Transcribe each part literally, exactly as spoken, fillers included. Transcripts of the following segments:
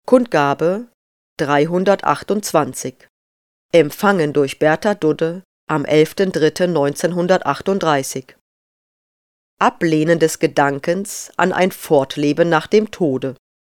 Kundgabe dreihundertachtundzwanzig. Empfangen durch Bertha Dudde am elften dritten neunzehnhundertachtunddreißig. Ablehnen des Gedankens an ein Fortleben nach dem Tode.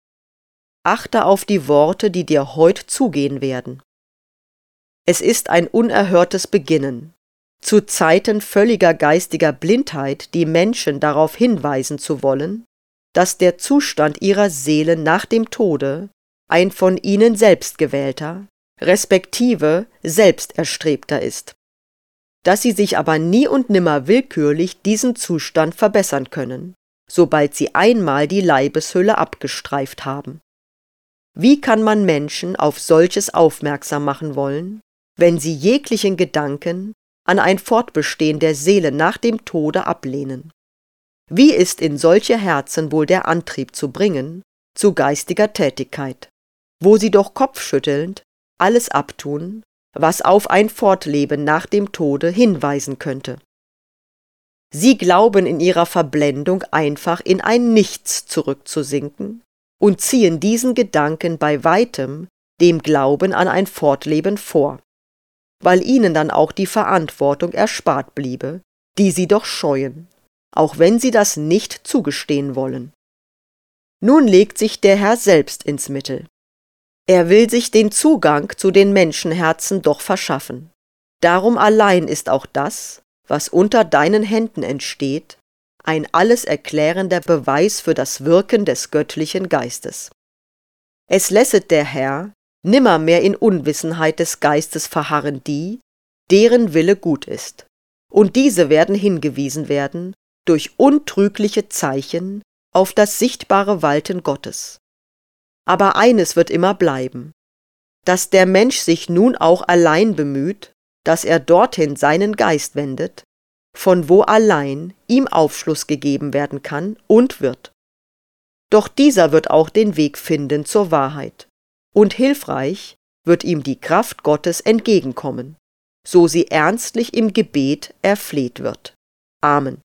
Achte auf die Worte, die dir heut zugehen werden. Es ist ein unerhörtes Beginnen, zu Zeiten völliger geistiger Blindheit die Menschen darauf hinweisen zu wollen, dass der Zustand ihrer Seelen nach dem Tode ein von ihnen selbst gewählter, respektive selbst erstrebter ist, dass sie sich aber nie und nimmer willkürlich diesen Zustand verbessern können, sobald sie einmal die Leibeshülle abgestreift haben. Wie kann man Menschen auf solches aufmerksam machen wollen, wenn sie jeglichen Gedanken an ein Fortbestehen der Seele nach dem Tode ablehnen? Wie ist in solche Herzen wohl der Antrieb zu bringen zu geistiger Tätigkeit, wo sie doch kopfschüttelnd alles abtun, was auf ein Fortleben nach dem Tode hinweisen könnte? Sie glauben in ihrer Verblendung einfach in ein Nichts zurückzusinken und ziehen diesen Gedanken bei weitem dem Glauben an ein Fortleben vor, weil ihnen dann auch die Verantwortung erspart bliebe, die sie doch scheuen, auch wenn sie das nicht zugestehen wollen. Nun legt sich der Herr selbst ins Mittel. Er will sich den Zugang zu den Menschenherzen doch verschaffen. Darum allein ist auch das, was unter deinen Händen entsteht, ein alles erklärender Beweis für das Wirken des göttlichen Geistes. Es lässet der Herr nimmermehr in Unwissenheit des Geistes verharren die, deren Wille gut ist, und diese werden hingewiesen werden durch untrügliche Zeichen auf das sichtbare Walten Gottes. Aber eines wird immer bleiben, dass der Mensch sich nun auch allein bemüht, dass er dorthin seinen Geist wendet, von wo allein ihm Aufschluss gegeben werden kann und wird. Doch dieser wird auch den Weg finden zur Wahrheit, und hilfreich wird ihm die Kraft Gottes entgegenkommen, so sie ernstlich im Gebet erfleht wird. Amen.